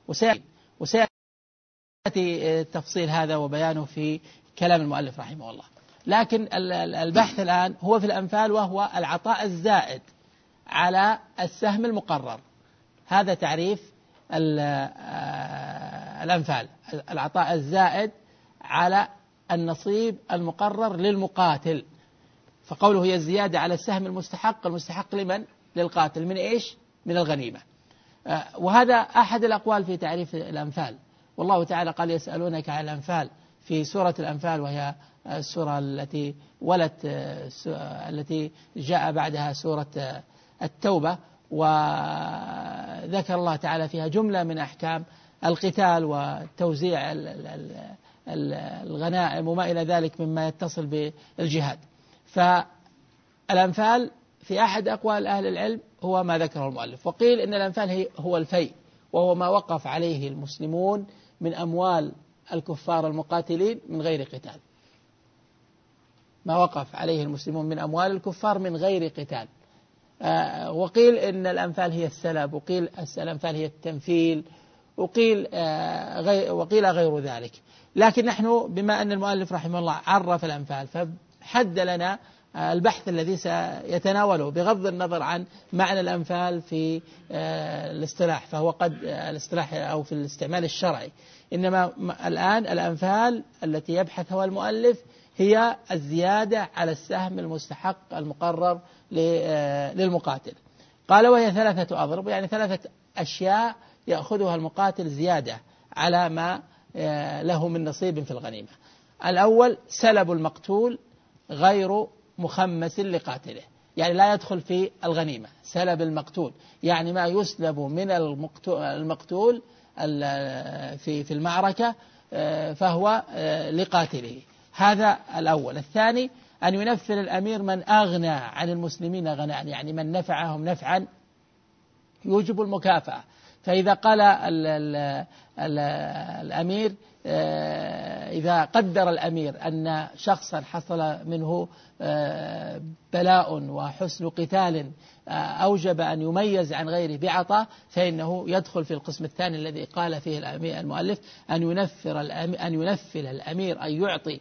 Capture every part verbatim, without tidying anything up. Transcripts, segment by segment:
وسيأتي تفصيل هذا وبيانه في كلام المؤلف رحمه الله. لكن البحث الآن هو في الأنفال، وهو العطاء الزائد على السهم المقرر. هذا تعريف الأنفال: العطاء الزائد على النصيب المقرر للمقاتل. فقوله هي الزيادة على السهم المستحق، المستحق لمن؟ للقاتل. من إيش؟ من الغنيمة. وهذا أحد الأقوال في تعريف الأنفال. والله تعالى قال: يسألونك عن الأنفال في سورة الأنفال، وهي السورة التي ولت التي جاء بعدها سورة التوبة، وذكر الله تعالى فيها جملة من أحكام القتال وتوزيع الغنائم وما إلى ذلك مما يتصل بالجهاد. فالأنفال في أحد أقوال أهل العلم هو ما ذكره المؤلف. وقيل إن الأنفال هو الفيء، وهو ما وقف عليه المسلمون من أموال الكفار المقاتلين من غير قتال. ما وقف عليه المسلمون من أموال الكفار من غير قتال. آه وقيل إن الأنفال هي السلب، وقيل الأنفال هي التنفيل، وقيل آه غير وقيل غير ذلك. لكن نحن بما أن المؤلف رحمه الله عرف الأنفال، فحد لنا آه البحث الذي سيتناوله بغض النظر عن معنى الأنفال في آه الاصطلاح، فهو قد آه الاصطلاح أو في الاستعمال الشرعي. إنما الآن الأنفال التي يبحثها المؤلف هي الزيادة على السهم المستحق المقرر للمقاتل. قال: وهي ثلاثة أضرب، يعني ثلاثة أشياء يأخذها المقاتل زيادة على ما له من نصيب في الغنيمة. الأول: سلب المقتول غير مخمس لقاتله، يعني لا يدخل في الغنيمة. سلب المقتول يعني ما يسلب من المقتول في في المعركة فهو لقاتله. هذا الأول. الثاني: أن ينفل الأمير من أغنى عن المسلمين غناء، يعني من نفعهم نفعا يوجب المكافأة. فإذا قال ال ال ال الأمير، إذا قدر الأمير أن شخصا حصل منه بلاء وحسن قتال أوجب أن يميز عن غيره بعطاء، فإنه يدخل في القسم الثاني الذي قال فيه المؤلف: أن ينفر أن ينفل الأمير، أن يعطي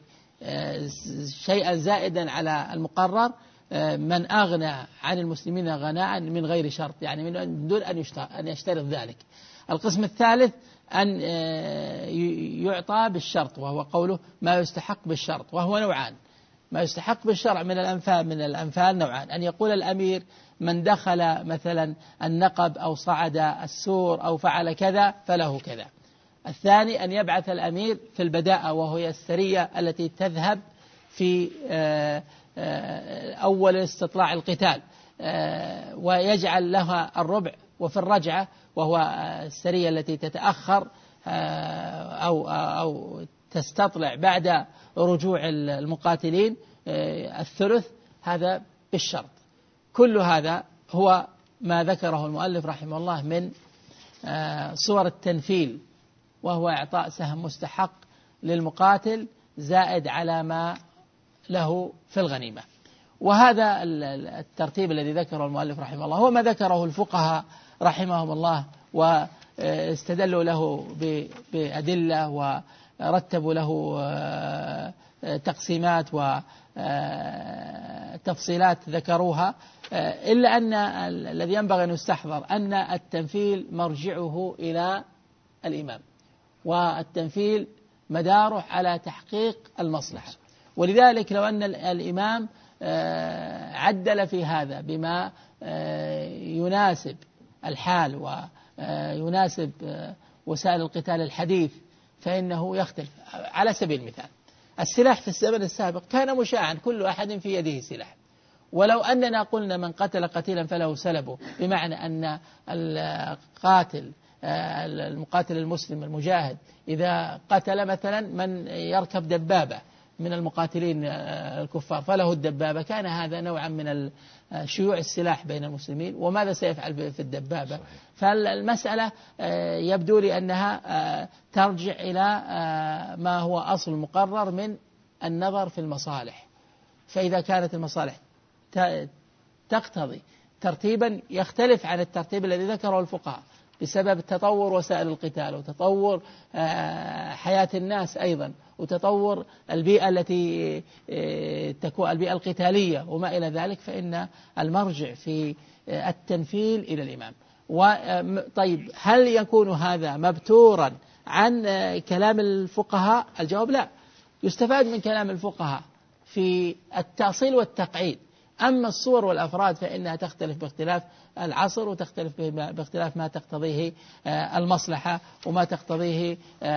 شيئا زائدا على المقرر من أغنى عن المسلمين غناء من غير شرط، يعني من دون أن يشترط ذلك. القسم الثالث: أن يعطى بالشرط، وهو قوله ما يستحق بالشرط، وهو نوعان. ما يستحق بالشرع من الأنفال من الأنفال نوعان: أن يقول الأمير من دخل مثلا النقب أو صعد السور أو فعل كذا فله كذا. الثاني: أن يبعث الأمير في البداءة، وهي السرية التي تذهب في أول استطلاع القتال، ويجعل لها الربع، وفي الرجعة، وهو السرية التي تتأخر أو أو تستطلع بعد رجوع المقاتلين، الثلث. هذا بالشرط. كل هذا هو ما ذكره المؤلف رحمه الله من صور التنفيل، وهو إعطاء سهم مستحق للمقاتل زائد على ما له في الغنيمة. وهذا الترتيب الذي ذكره المؤلف رحمه الله هو ما ذكره الفقهاء رحمهم الله، واستدلوا له بأدلة ورتبوا له تقسيمات وتفصيلات ذكروها. إلا أن الذي ينبغي أن يستحضر أن التنفيل مرجعه إلى الإمام، والتنفيل مداره على تحقيق المصلحة. ولذلك لو أن الإمام عدل في هذا بما يناسب الحال ويناسب وسائل القتال الحديث فإنه يختلف. على سبيل المثال: السلاح في الزمن السابق كان مشاعا، كل أحد في يده سلاح. ولو أننا قلنا من قتل قتيلا فله سلبه، بمعنى أن القاتل المقاتل المسلم المجاهد إذا قتل مثلا من يركب دبابة من المقاتلين الكفار فله الدبابة، كان هذا نوعا من شيوع السلاح بين المسلمين. وماذا سيفعل في الدبابة؟ فالمسألة يبدو لي أنها ترجع إلى ما هو أصل مقرر من النظر في المصالح. فإذا كانت المصالح تقتضي ترتيبا يختلف عن الترتيب الذي ذكره الفقهاء، بسبب تطور وسائل القتال وتطور حياة الناس أيضا وتطور البيئة التي تكون البيئة القتالية وما إلى ذلك، فإن المرجع في التنفيل إلى الإمام. طيب هل يكون هذا مبتورا عن كلام الفقهاء؟ الجواب لا، يستفاد من كلام الفقهاء في التأصيل والتقعيد. أما الصور والأفراد فإنها تختلف باختلاف العصر وتختلف باختلاف ما تقتضيه المصلحة وما تقتضيه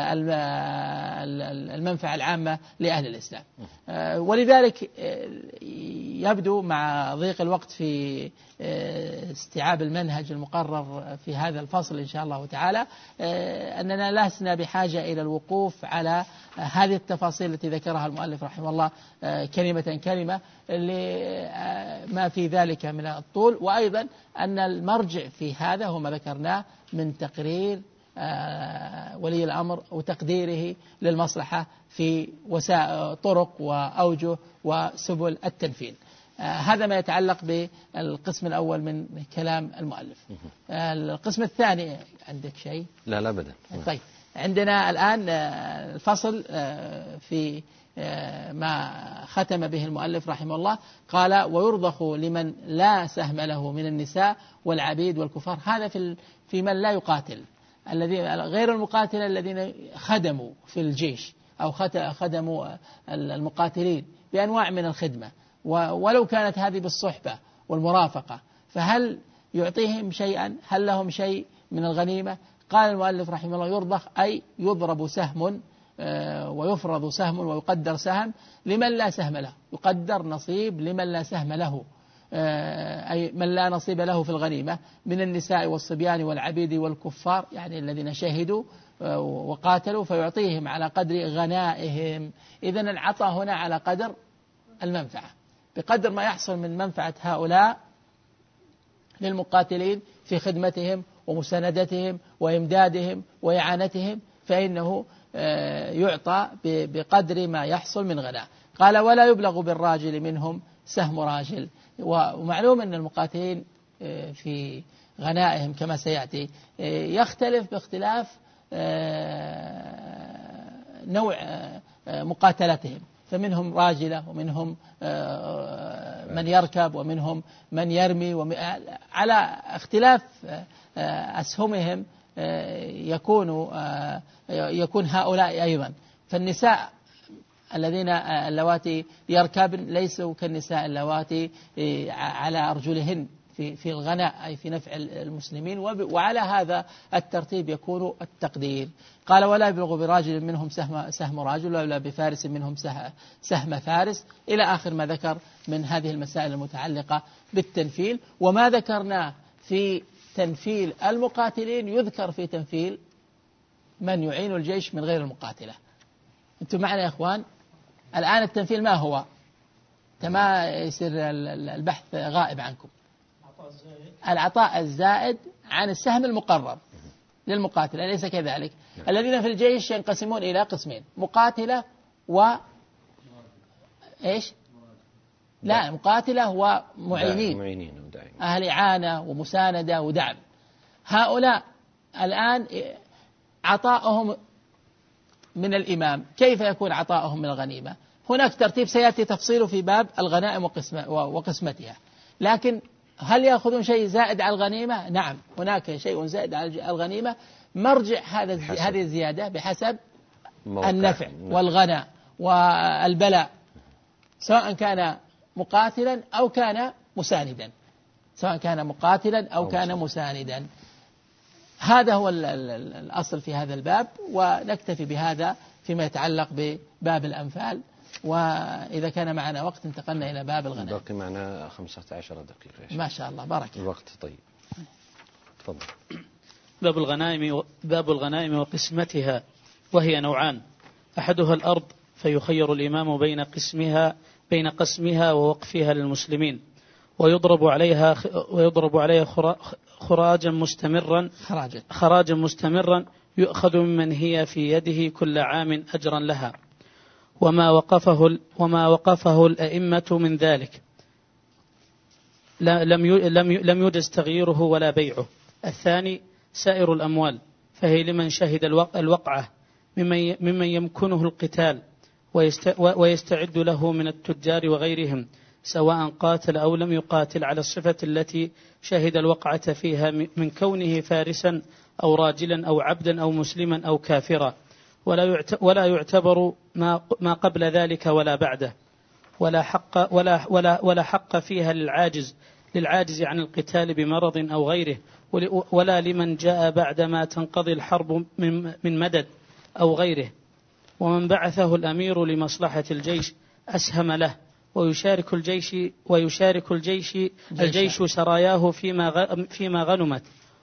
المنفعة العامة لأهل الإسلام. ولذلك يبدو مع ضيق الوقت في استيعاب المنهج المقرر في هذا الفصل إن شاء الله تعالى أننا لسنا بحاجة إلى الوقوف على هذه التفاصيل التي ذكرها المؤلف رحمه الله كلمة كلمة لما في ذلك من الطول. وأيضا أن المرجع في هذا هو ما ذكرناه من تقرير ولي الأمر وتقديره للمصلحة في وسائل طرق وأوجه وسبل التنفيذ. هذا ما يتعلق بالقسم الأول من كلام المؤلف. القسم الثاني عندك شيء؟ لا لا أبدا. طيب عندنا الآن الفصل في ما ختم به المؤلف رحمه الله، قال ويرضخ لمن لا سهم له من النساء والعبيد والكفار. هذا في في من لا يقاتل، الذين غير المقاتل الذين خدموا في الجيش أو خدموا المقاتلين بأنواع من الخدمة، ولو كانت هذه بالصحبة والمرافقة، فهل يعطيهم شيئا؟ هل لهم شيء من الغنيمة؟ قال المؤلف رحمه الله يرضخ أي يضرب سهم ويفرض سهم ويقدر سهم لمن لا سهم له، يقدر نصيب لمن لا سهم له، أي من لا نصيب له في الغنيمة من النساء والصبيان والعبيد والكفار، يعني الذين شهدوا وقاتلوا، فيعطيهم على قدر غنائهم. إذن العطاء هنا على قدر المنفعة، بقدر ما يحصل من منفعة هؤلاء للمقاتلين في خدمتهم ومساندتهم وإمدادهم وإعانتهم، فإنه يعطى بقدر ما يحصل من غناء. قال ولا يبلغ بالراجل منهم سهم راجل. ومعلوم أن المقاتلين في غنائهم كما سيأتي يختلف باختلاف نوع مقاتلتهم، فمنهم راجلة ومنهم من يركب ومنهم من يرمي، على اختلاف أسهمهم يكون يكون هؤلاء أيضا. فالنساء الذين اللواتي يركبن ليسوا كالنساء اللواتي على أرجلهن في في الغناء أي في نفع المسلمين، وعلى هذا الترتيب يكون التقدير. قال ولا يبلغ براجل منهم سهم سهم راجل ولا بفارس منهم سهم فارس، إلى آخر ما ذكر من هذه المسائل المتعلقة بالتنفيل. وما ذكرناه في تنفيل المقاتلين يذكر في تنفيل من يعين الجيش من غير المقاتلة. أنتم معنا يا أخوان؟ الآن التنفيل ما هو؟ تما يصير البحث غائب عنكم. العطاء الزائد عن السهم المقرر للمقاتلة، أليس كذلك؟ الذين في الجيش ينقسمون إلى قسمين: مقاتلة و إيش؟ لا، مقاتلة ومعينين، أهل إعانة ومساندة ودعم. هؤلاء الآن عطاؤهم من الإمام، كيف يكون عطاؤهم من الغنيمة؟ هناك ترتيب سيأتي تفصيله في باب الغنائم وقسمتها، لكن هل يأخذون شيء زائد على الغنيمة؟ نعم، هناك شيء زائد على الغنيمة. مرجع هذا هذه الزيادة بحسب النفع والغنى والبلاء، سواء كان مقاتلا أو كان مساندا، سواء كان مقاتلا أو كان مساندا. هذا هو الأصل في هذا الباب، ونكتفي بهذا فيما يتعلق بباب الأنفال. وإذا كان معنا وقت انتقلنا إلى باب الغنائم. باقي معنا خمسة عشر دقيقة ما شاء الله، بارك الوقت. طيب تفضل. باب الغنائم باب الغنائم وقسمتها، وهي نوعان: أحدها الأرض فيخير الإمام بين قسمها بين قسمها ووقفها للمسلمين، ويضرب عليها ويضرب عليها خراجا مستمرا خراجا خراجا مستمرا يؤخذ ممن هي في يده كل عام أجرا لها، وما وقفه وما وقفه الأئمة من ذلك لم لم لم يجز تغييره ولا بيعه. الثاني سائر الأموال، فهي لمن شهد الوقعة ممن يمكنه القتال ويستعد له من التجار وغيرهم، سواء قاتل أو لم يقاتل، على الصفة التي شهد الوقعة فيها من كونه فارسا أو راجلا أو عبدا أو مسلما أو كافرا، ولا يعتبر ما قبل ذلك ولا بعده، ولا حق, ولا ولا ولا حق فيها للعاجز للعاجز عن القتال بمرض أو غيره، ولا لمن جاء بعدما تنقضي الحرب من مدد أو غيره. ومن بعثه الأمير لمصلحة الجيش أسهم له، ويشارك الجيش ويشارك الجيش الجيش سراياه فيما فيما غنمت،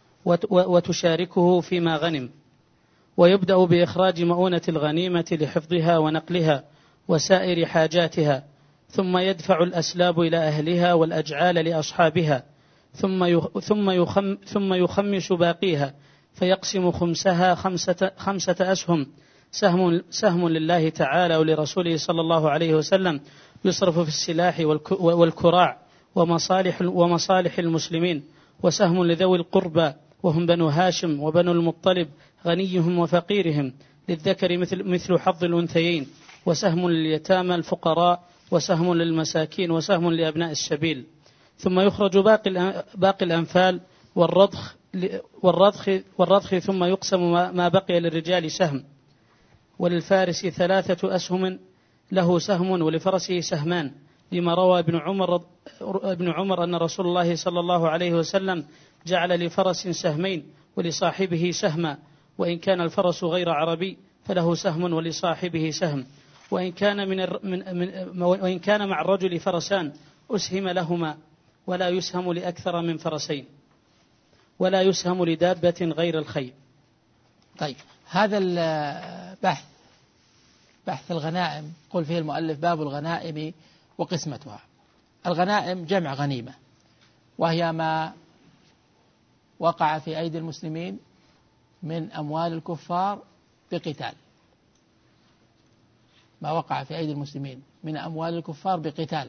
وتشاركه فيما غنم. ويبدأ بإخراج مؤونة الغنيمة لحفظها ونقلها وسائر حاجاتها، ثم يدفع الأسلاب إلى أهلها والأجعال لأصحابها، ثم ثم يخم ثم يخمس باقيها، فيقسم خمسها خمسة, خمسة أسهم، سهم, سهم لله تعالى ولرسوله صلى الله عليه وسلم، يصرف في السلاح والكراع ومصالح, ومصالح المسلمين، وسهم لذوي القربى وهم بنو هاشم وبنو المطلب، غنيهم وفقيرهم، للذكر مثل, مثل حظ الأنثيين، وسهم لليتامى الفقراء، وسهم للمساكين، وسهم لأبناء السبيل. ثم يخرج باقي, باقي الأنفال والرضخ, والرضخ, والرضخ ثم يقسم ما بقي للرجال سهم، وللفارس ثلاثة أسهم له سهم ولفرسه سهمان، لما روى ابن عمر, ابن عمر أن رسول الله صلى الله عليه وسلم جعل لفرس سهمين ولصاحبه سهما، وإن كان الفرس غير عربي فله سهم ولصاحبه سهم، وإن كان, من من من وإن كان مع الرجل فرسان أسهم لهما، ولا يسهم لأكثر من فرسين، ولا يسهم لدابة غير الخيل. طيب، هذا البحث بحث الغنائم قل فيه المؤلف باب الغنائم وقسمتها. الغنائم جمع غنيمة، وهي ما وقع في أيدي المسلمين من أموال الكفار بقتال، ما وقع في أيدي المسلمين من أموال الكفار بقتال.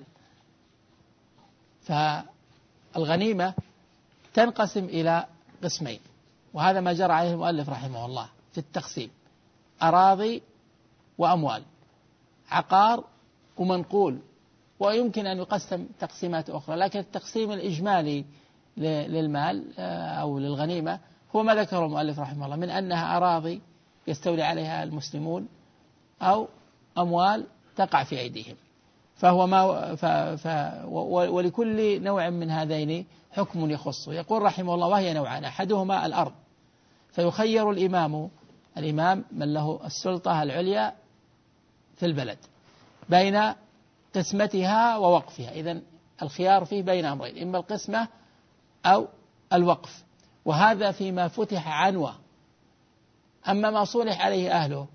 فالغنيمة تنقسم إلى قسمين، وهذا ما جرى عليه المؤلف رحمه الله في التقسيم: أراضي وأموال، عقار ومنقول، ويمكن أن يقسم تقسيمات أخرى، لكن التقسيم الإجمالي للمال أو للغنيمة هو ما ذكره المؤلف رحمه الله، من أنها أراضي يستولي عليها المسلمون أو أموال تقع في أيديهم. فهو ما ف ف ولكل نوع من هذين حكم يخصه. يقول رحمه الله: وهي نوعان، أحدهما الأرض، فيخير الإمام الإمام من له السلطة العليا في البلد بين قسمتها ووقفها. إذن الخيار فيه بين أمرين: إما القسمة أو الوقف، وهذا فيما فتح عنوة. أما ما صلح عليه أهله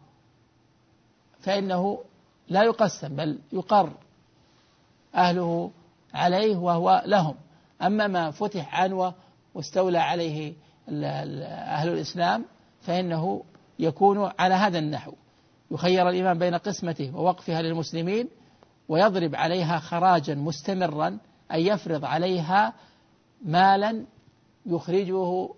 فإنه لا يقسم، بل يقر أهله عليه وهو لهم. أما ما فتح عنوة واستولى عليه أهل الإسلام فإنه يكون على هذا النحو: يخير الإمام بين قسمته ووقفها للمسلمين، ويضرب عليها خراجا مستمرا، أي يفرض عليها مالا يخرجه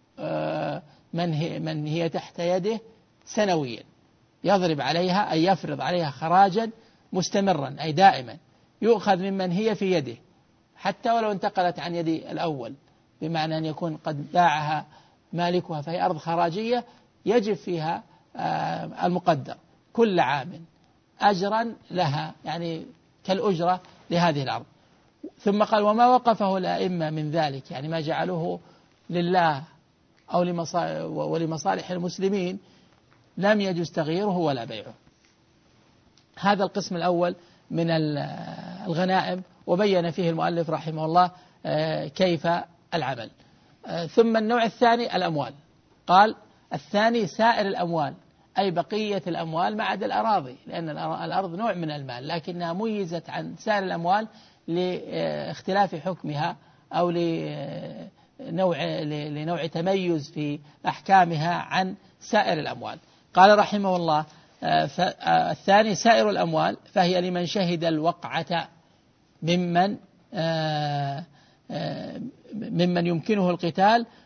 من هي تحت يده سنويا، يضرب عليها أي يفرض عليها خراجا مستمرا أي دائما، يؤخذ ممن هي في يده حتى ولو انتقلت عن يد الأول، بمعنى أن يكون قد باعها مالكها فهي أرض خراجية، يجب فيها المقدر كل عام أجرا لها، يعني كالأجرة لهذه الأرض. ثم قال: وما وقفه الأئمة من ذلك، يعني ما جعلوه لله أو ولمصالح المسلمين، لم يجوز تغييره ولا بيعه. هذا القسم الأول من الغنائم، وبين فيه المؤلف رحمه الله كيف العمل. ثم النوع الثاني الأموال، قال: الثاني سائر الأموال، أي بقية الأموال ما عدا الأراضي، لأن الأرض نوع من المال لكنها ميزت عن سائر الأموال لاختلاف حكمها أو لنوع, لنوع تميز في أحكامها عن سائر الأموال. قال رحمه الله: الثاني سائر الأموال، فهي لمن شهد الوقعة ممن ممن يمكنه القتال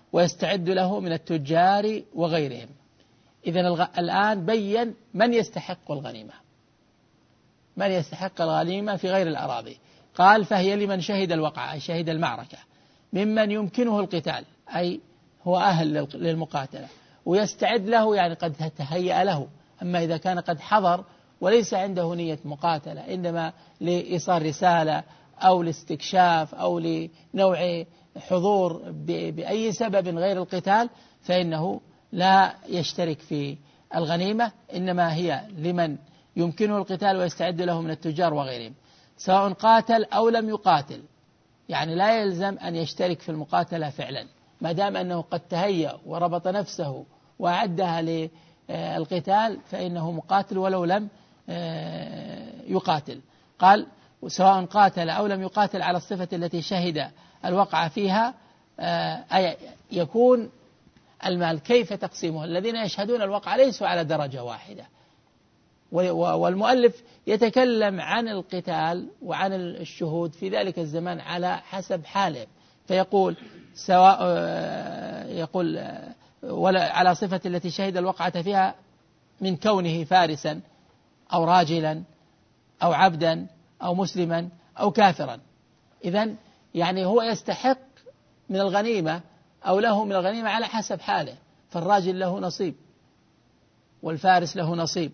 ويستعد له من التجار وغيرهم. إذن الآن بين من يستحق الغنيمة، من يستحق الغنيمة في غير الأراضي. قال فهي لمن شهد الوقعة أي شهد المعركة، ممن يمكنه القتال أي هو أهل للمقاتلة، ويستعد له يعني قد تهيأ له. أما إذا كان قد حضر وليس عنده نية مقاتلة، إنما لإيصال رسالة أو لاستكشاف أو لنوع حضور بأي سبب غير القتال، فإنه لا يشترك في الغنيمة، إنما هي لمن يمكنه القتال ويستعد له من التجار وغيرهم، سواء قاتل أو لم يقاتل. يعني لا يلزم أن يشترك في المقاتلة فعلا، ما دام أنه قد تهيأ وربط نفسه وأعدها للقتال فإنه مقاتل ولو لم يقاتل. قال سواء قاتل أو لم يقاتل على الصفة التي شهد الوقع فيها، أي يكون المال كيف تقسيمه. الذين يشهدون الوقع ليسوا على درجة واحدة، والمؤلف يتكلم عن القتال وعن الشهود في ذلك الزمان على حسب حاله، فيقول سواء يقول ولا على صفة التي شهد الوقعة فيها من كونه فارسا أو راجلا أو عبدا أو مسلما أو كافرا. إذن يعني هو يستحق من الغنيمة أو له من الغنيمة على حسب حاله، فالراجل له نصيب والفارس له نصيب،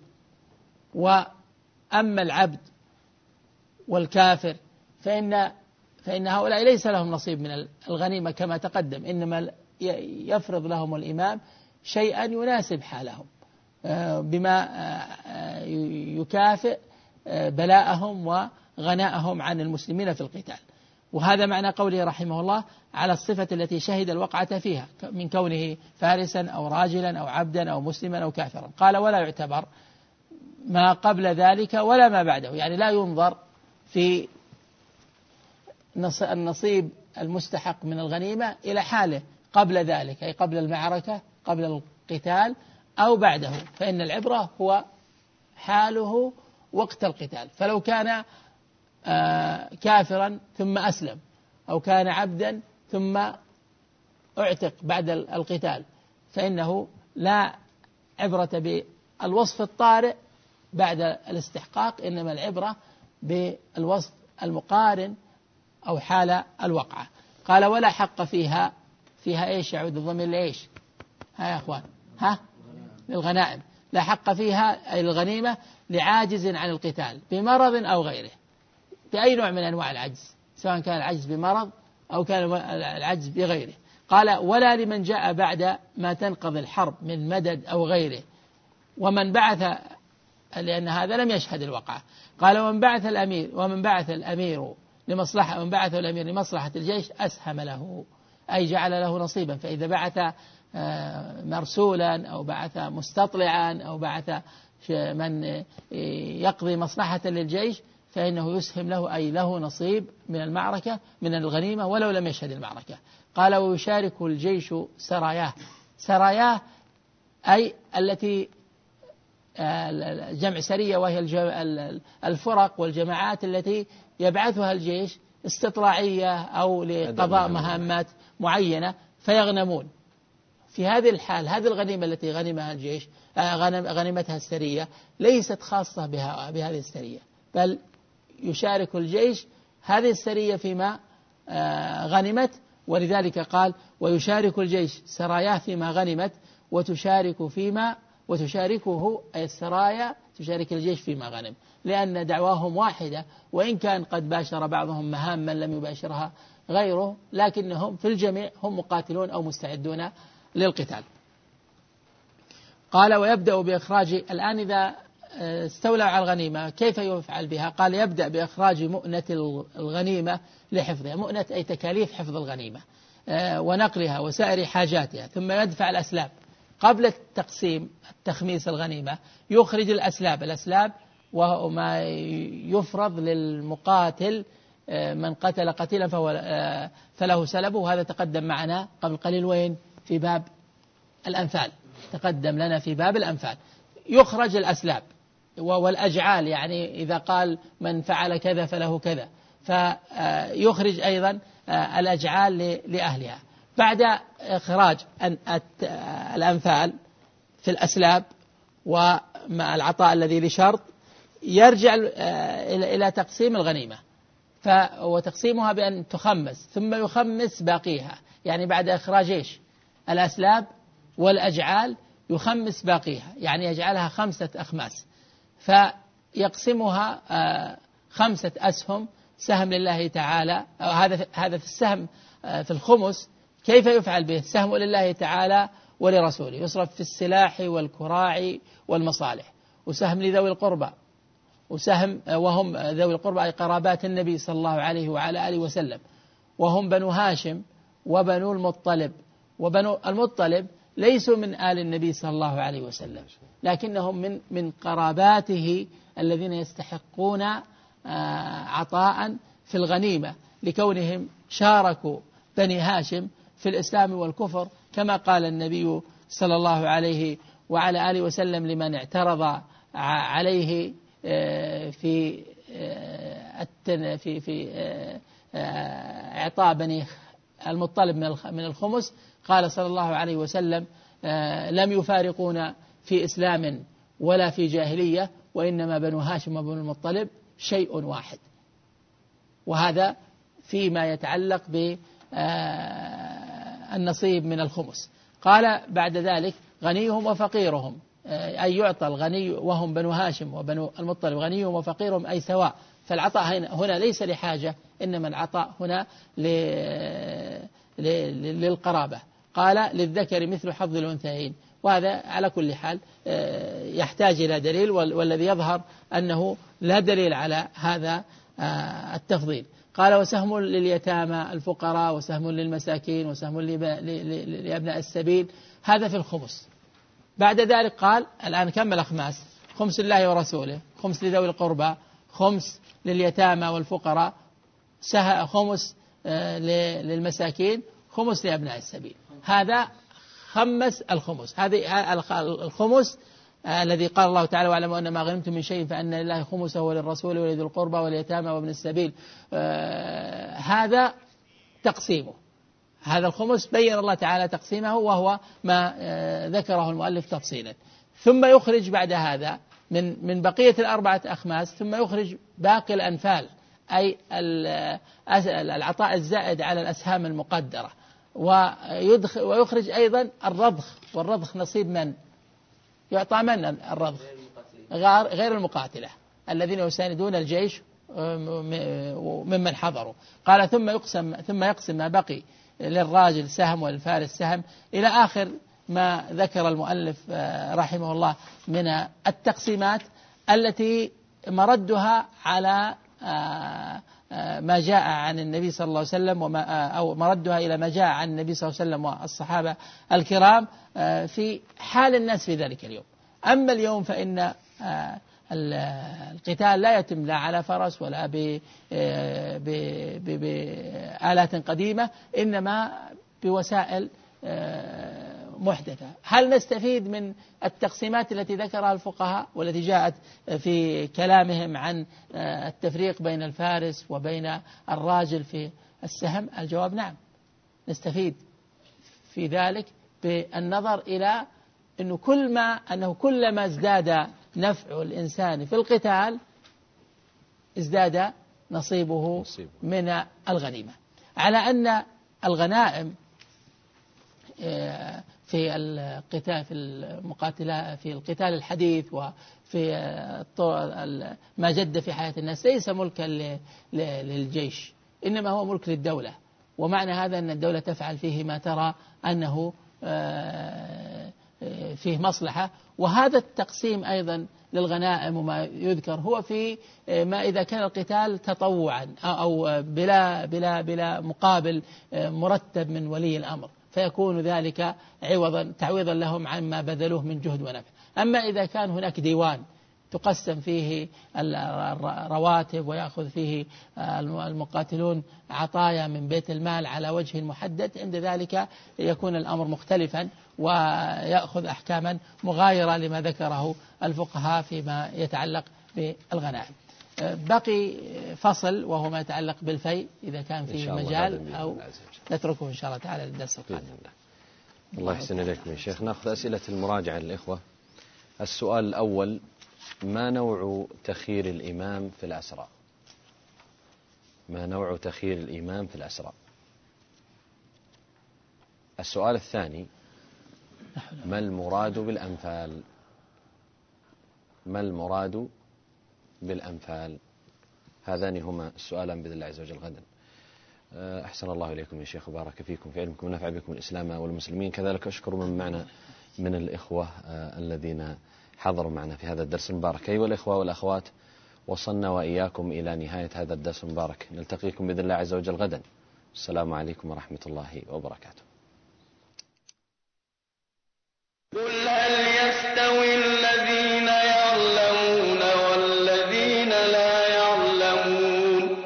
وأما العبد والكافر فإن فإن هؤلاء ليس لهم نصيب من الغنيمة كما تقدم، إنما يفرض لهم الإمام شيئا يناسب حالهم بما يكافئ بلاءهم وغناءهم عن المسلمين في القتال. وهذا معنى قوله رحمه الله على الصفة التي شهد الوقعة فيها من كونه فارسا أو راجلا أو عبدا أو مسلما أو كافرا. قال ولا يعتبر ما قبل ذلك ولا ما بعده، يعني لا ينظر في النصيب المستحق من الغنيمة إلى حاله قبل ذلك، أي قبل المعركة قبل القتال أو بعده، فإن العبرة هو حاله وقت القتال. فلو كان كافرا ثم أسلم، أو كان عبدا ثم اعتق بعد القتال، فإنه لا عبرة بالوصف الطارئ بعد الاستحقاق، إنما العبرة بالوصف المقارن أو حال الوقعة. قال ولا حق فيها، فيها إيش يعود الضمير لإيش؟ ها يا أخوان، ها للغنائم. لا حق فيها أي الغنيمة لعاجز عن القتال بمرض أو غيره، بأي نوع من أنواع العجز، سواء كان العجز بمرض أو كان العجز بغيره. قال ولا لمن جاء بعد ما تنقضي الحرب من مدد أو غيره، ومن بعث، لأن هذا لم يشهد الوقعة. قال ومن بعث الأمير ومن بعث الأمير لمصلحة ومن بعث الأمير لمصلحة الجيش أسهم له، أي جعل له نصيبا. فإذا بعث مرسولا أو بعث مستطلعا أو بعث من يقضي مصلحة للجيش فإنه يسهم له، أي له نصيب من المعركة من الغنيمة ولو لم يشهد المعركة. قال ويشارك الجيش سراياه. سراياه أي التي جمع سرية، وهي الفرق والجماعات التي يبعثها الجيش استطلاعية أو لقضاء مهمات معينة فيغنمون. في هذه الحال هذه الغنيمة التي غنمها الجيش غنمتها السرية ليست خاصة بها بهذه السرية، بل يشارك الجيش هذه السرية فيما غنمت. ولذلك قال ويشارك الجيش سراياه فيما غنمت وتشارك فيما وتشاركه أي السرايا تشارك الجيش فيما غنم، لأن دعواهم واحدة، وإن كان قد باشر بعضهم مهاما لم يباشرها غيره، لكنهم في الجميع هم مقاتلون أو مستعدون للقتال. قال ويبدأ بإخراج، الآن إذا استولوا على الغنيمة كيف يفعل بها؟ قال يبدأ بإخراج مؤنة الغنيمة لحفظها، مؤنة أي تكاليف حفظ الغنيمة ونقلها وسائر حاجاتها، ثم يدفع الأسلاب. قبل التقسيم التخميس الغنيمة يخرج الأسلاب، الأسلاب وهو ما يفرض للمقاتل، من قتل قتيلا فهو فله سلبه، وهذا تقدم معنا قبل قليل وين؟ في باب الأنفال، تقدم لنا في باب الأنفال. يخرج الأسلاب والأجعال، يعني إذا قال من فعل كذا فله كذا، فيخرج أيضا الأجعال لأهلها. بعد إخراج الأنفال في الأسلاب ومع العطاء الذي لشرط يرجع إلى تقسيم الغنيمة، وتقسيمها بأن تخمس ثم يخمس باقيها، يعني بعد إخراج إيش الأسلاب والأجعال يخمس باقيها، يعني يجعلها خمسة أخماس، فيقسمها خمسة أسهم، سهم لله تعالى. هذا هذا في السهم في الخمس كيف يفعل به؟ سهم لله تعالى ولرسوله، يصرف في السلاح والكراع والمصالح، وسهم لذوي القربى، وسهم وهم ذوي القربى أي قرابات النبي صلى الله عليه وعلى آله وسلم، وهم بنو هاشم وبنو المطلب. وبنو المطلب ليسوا من آل النبي صلى الله عليه وسلم، لكنهم من من قراباته الذين يستحقون عطاء في الغنيمة، لكونهم شاركوا بني هاشم في الإسلام والكفر، كما قال النبي صلى الله عليه وعلى آله وسلم لمن اعترض عليه في في في إعطاء بني المطلب من الخمس، قال صلى الله عليه وسلم: لم يفارقونا في إسلام ولا في جاهلية، وإنما بنو هاشم وبنو المطلب شيء واحد. وهذا فيما يتعلق بالنصيب من الخمس. قال بعد ذلك: غنيهم وفقيرهم، أي يعطى الغني وهم بنو هاشم وبنو المطلب غنيهم وفقيرهم أي سواء. فالعطاء هنا ليس لحاجة، إنما العطاء هنا للقرابة. قال: للذكر مثل حظ الأنثيين. وهذا على كل حال يحتاج إلى دليل، والذي يظهر أنه لا دليل على هذا التفضيل. قال: وسهم لليتامى الفقراء، وسهم للمساكين، وسهم لأبناء السبيل. هذا في الخمس. بعد ذلك قال: الآن كمل أخماس: خمس لله ورسوله، خمس لذوي القربى، خمس لليتامى والفقراء، خمس للمساكين، خمس لأبناء السبيل. هذا خمس الخمس. هذه الخمس الذي قال الله تعالى: واعلموا أن ما غنمتم من شيء فأن لله خمسه وللرسول ولذي القربى واليتامى وابن السبيل. هذا تقسيمه. هذا الخمس بين الله تعالى تقسيمه، وهو ما ذكره المؤلف تفصيلا. ثم يخرج بعد هذا من من بقية الأربعة أخماس، ثم يخرج باقي الأنفال، أي العطاء الزائد على الأسهام المقدرة، ويخرج أيضا الرضخ. والرضخ نصيب من يعطى؟ من الرضخ؟ غير المقاتلة الذين يساندون الجيش ممن حضروا. قال: ثم يقسم ثم يقسم ما بقي للراجل سهم وللفارس سهم، إلى آخر ما ذكر المؤلف رحمه الله من التقسيمات التي مردها على ما جاء عن النبي صلى الله عليه وسلم، وما أو مردها إلى ما جاء عن النبي صلى الله عليه وسلم والصحابة الكرام في حال الناس في ذلك اليوم. أما اليوم فإن القتال لا يتم لا على فرس ولا بآلات قديمة، إنما بوسائل محدثة. هل نستفيد من التقسيمات التي ذكرها الفقهاء والتي جاءت في كلامهم عن التفريق بين الفارس وبين الراجل في السهم؟ الجواب نعم، نستفيد في ذلك بالنظر إلى أنه كل ما أنه كلما ازداد نفع الإنسان في القتال ازداد نصيبه من الغنيمة، على أن الغنائم في القتال في المقاتلة في القتال الحديث وفي ما جد في حياة الناس ليس ملكا للجيش، إنما هو ملك للدولة. ومعنى هذا أن الدولة تفعل فيه ما ترى أنه فيه مصلحة. وهذا التقسيم أيضا للغنائم وما يذكر هو في ما إذا كان القتال تطوعا أو بلا بلا بلا مقابل مرتب من ولي الأمر، فيكون ذلك عوضا تعويضا لهم عما بذلوه من جهد ونفع. أما إذا كان هناك ديوان تقسم فيه الرواتب ويأخذ فيه المقاتلون عطايا من بيت المال على وجه محدد، عند ذلك يكون الأمر مختلفا ويأخذ أحكاما مغايرة لما ذكره الفقهاء فيما يتعلق بالغنائم. بقي فصل وهو ما يتعلق بالفيء إذا كان فيه مجال، أو نتركه إن شاء الله تعالى للدرس القادم. الله يحسن إليكم يا شيخ. نأخذ أسئلة المراجعة للإخوة. السؤال الأول: ما نوع تخيير الإمام في الأسرى؟ ما نوع تخيير الإمام في الأسرى؟ السؤال الثاني: ما المراد بالأنفال؟ ما المراد بالأنفال؟ هذان هما السؤالان بإذن الله عز وجل غدا. أحسن الله إليكم يا شيخ، وبارك فيكم في علمكم ونفع بكم الإسلام والمسلمين. كذلك أشكر من معنا من الإخوة الذين حضروا معنا في هذا الدرس المبارك. أيها الإخوة والأخوات، وصلنا وإياكم إلى نهاية هذا الدرس المبارك. نلتقيكم بإذن الله عز وجل غدا. السلام عليكم ورحمة الله وبركاته. قل هل يستوي الذين يعلمون والذين لا يعلمون؟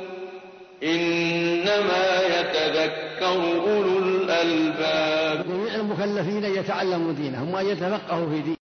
إنما يتذكر أولو الألباب. جميع المكلفين يتعلموا دينهم ويتفقهوا في دينهم.